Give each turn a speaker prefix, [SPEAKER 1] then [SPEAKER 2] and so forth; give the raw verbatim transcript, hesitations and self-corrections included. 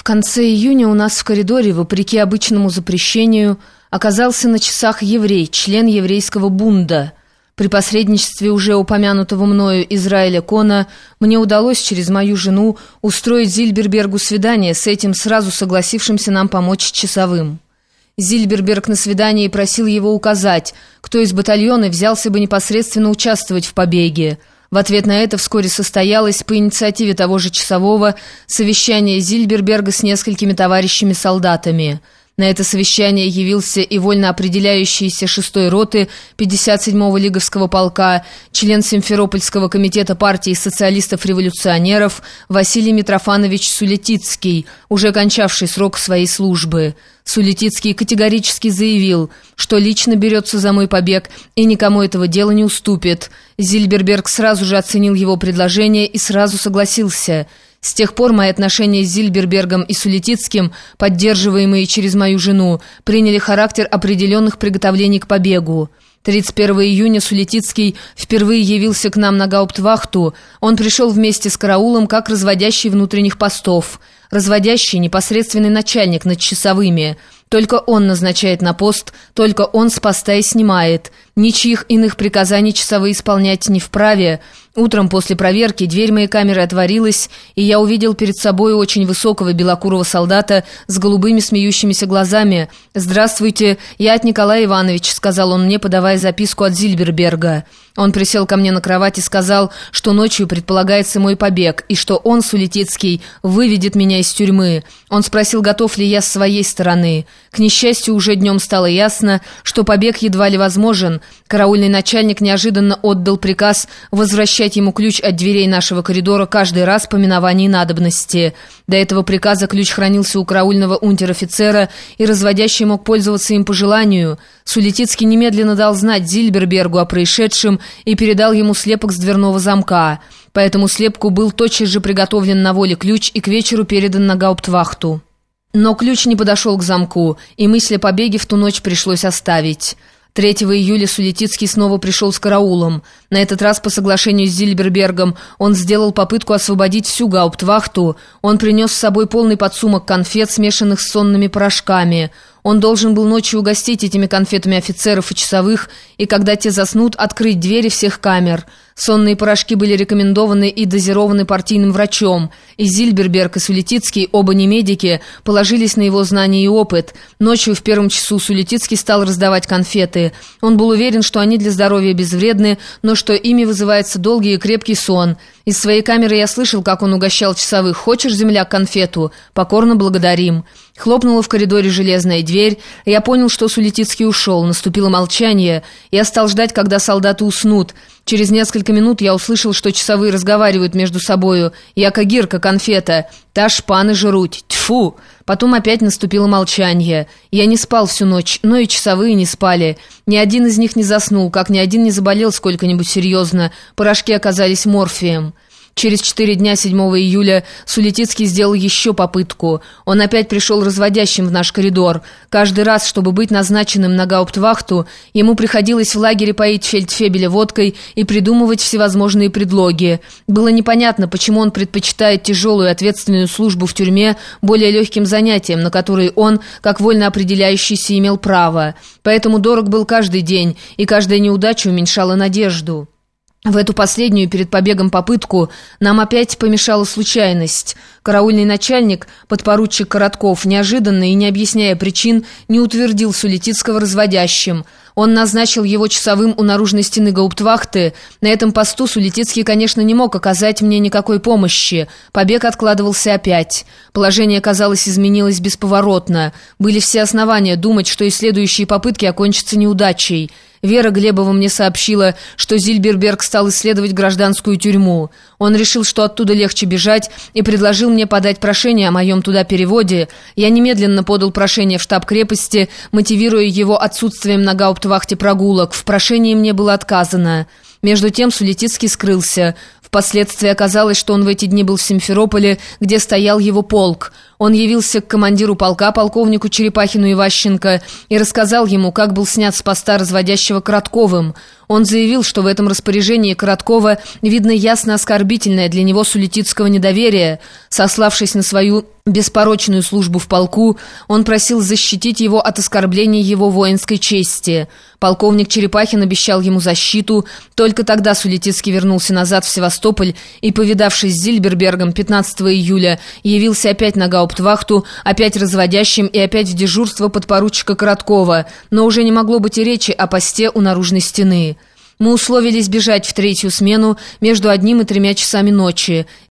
[SPEAKER 1] В конце июня у нас в коридоре, вопреки обычному запрещению, оказался на часах еврей, член еврейского бунда. При посредничестве уже упомянутого мною Израиля Кона мне удалось через мою жену устроить Зильбербергу свидание с этим сразу согласившимся нам помочь часовым. Зильберберг на свидании просил его указать, кто из батальона взялся бы непосредственно участвовать в побеге. В ответ на это вскоре состоялось по инициативе того же часового совещание Зильберберга с несколькими товарищами-солдатами. На это совещание явился и вольно определяющийся шестой роты пятьдесят седьмого Лиговского полка, член Симферопольского комитета партии социалистов-революционеров Василий Митрофанович Сулетицкий, уже кончавший срок своей службы. Сулетицкий категорически заявил, что лично берется за мой побег и никому этого дела не уступит. Зильберберг сразу же оценил его предложение и сразу согласился. С тех пор мои отношения с Зильбербергом и Сулетицким, поддерживаемые через мою жену, приняли характер определенных приготовлений к побегу. тридцать первого июня Сулетицкий впервые явился к нам на гауптвахту. Он пришел вместе с караулом как разводящий внутренних постов. Разводящий — непосредственный начальник над часовыми. Только он назначает на пост, только он с поста и снимает. Ничьих иных приказаний часовые исполнять не вправе. Утром после проверки дверь моей камеры отворилась, и я увидел перед собой очень высокого белокурого солдата с голубыми смеющимися глазами. «Здравствуйте, я от Николая Ивановича», — сказал он мне, подавая записку от Зильберберга. Он присел ко мне на кровать и сказал, что ночью предполагается мой побег, и что он, Сулетицкий, выведет меня из тюрьмы. Он спросил, готов ли я с своей стороны. К несчастью, уже днем стало ясно, что побег едва ли возможен. Караульный начальник неожиданно отдал приказ возвращать ему ключ от дверей нашего коридора каждый раз по миновании надобности. До этого приказа ключ хранился у караульного унтер-офицера, и разводящий мог пользоваться им по желанию. Сулетицкий немедленно дал знать Зильбербергу о происшедшем и передал ему слепок с дверного замка. По этому слепку был тотчас же приготовлен на воле ключ и к вечеру передан на гауптвахту. Но ключ не подошел к замку, и мысль о побеге в ту ночь пришлось оставить. третьего июля Сулетицкий снова пришел с караулом. На этот раз по соглашению с Зильбербергом он сделал попытку освободить всю гауптвахту. Он принес с собой полный подсумок конфет, смешанных с сонными порошками. Он должен был ночью угостить этими конфетами офицеров и часовых, и когда те заснут, открыть двери всех камер. Сонные порошки были рекомендованы и дозированы партийным врачом. И Зильберберг, и Сулетицкий, оба не медики, положились на его знания и опыт. Ночью в первом часу Сулетицкий стал раздавать конфеты. Он был уверен, что они для здоровья безвредны, но что ими вызывается долгий и крепкий сон. Из своей камеры я слышал, как он угощал часовых. «Хочешь, земляк, конфету? Покорно благодарим». Хлопнула в коридоре железная дверь. Я понял, что Сулетицкий ушел. Наступило молчание. Я стал ждать, когда солдаты уснут. Через несколько минут я услышал, что часовые разговаривают между собою. «Яка гирка, конфета! Та шпаны жруть! Тьфу!» Потом опять наступило молчание. Я не спал всю ночь, но и часовые не спали. Ни один из них не заснул, как ни один не заболел сколько-нибудь серьезно. Порошки оказались морфием. Через четыре дня, седьмого июля, Сулетицкий сделал еще попытку. Он опять пришел разводящим в наш коридор. Каждый раз, чтобы быть назначенным на гауптвахту, ему приходилось в лагере поить фельдфебеля водкой и придумывать всевозможные предлоги. Было непонятно, почему он предпочитает тяжелую ответственную службу в тюрьме более легким занятиям, на которые он, как вольно определяющийся, имел право. Поэтому дорог был каждый день, и каждая неудача уменьшала надежду. В эту последнюю перед побегом попытку нам опять помешала случайность. Караульный начальник, подпоручик Коротков, неожиданно и не объясняя причин, не утвердил Сулетицкого разводящим. Он назначил его часовым у наружной стены гауптвахты. На этом посту Сулетицкий, конечно, не мог оказать мне никакой помощи. Побег откладывался опять. Положение, казалось, изменилось бесповоротно. Были все основания думать, что и следующие попытки окончатся неудачей. Вера Глебова мне сообщила, что Зильберберг стал исследовать гражданскую тюрьму. Он решил, что оттуда легче бежать, и предложил мне подать прошение о моем туда переводе. Я немедленно подал прошение в штаб крепости, мотивируя его отсутствием на гауптвахте прогулок. В прошении мне было отказано. Между тем Сулетицкий скрылся. Впоследствии оказалось, что он в эти дни был в Симферополе, где стоял его полк. Он явился к командиру полка, полковнику Черепахину Иващенко, и рассказал ему, как был снят с поста разводящего Коротковым. Он заявил, что в этом распоряжении Короткова видно ясно оскорбительное для него суллитицкого недоверия. Сославшись на свою беспорочную службу в полку, он просил защитить его от оскорблений его воинской чести. Полковник Черепахин обещал ему защиту. Только тогда Суллитицкий вернулся назад в Севастополь и, повидавшись с Зильбербергом пятнадцатого июля, явился опять на гауптвахту, опять разводящим и опять в дежурство подпоручика Короткова, но уже не могло быть и речи о посте у наружной стены. Мы условились бежать в третью смену между одним и тремя часами ночи.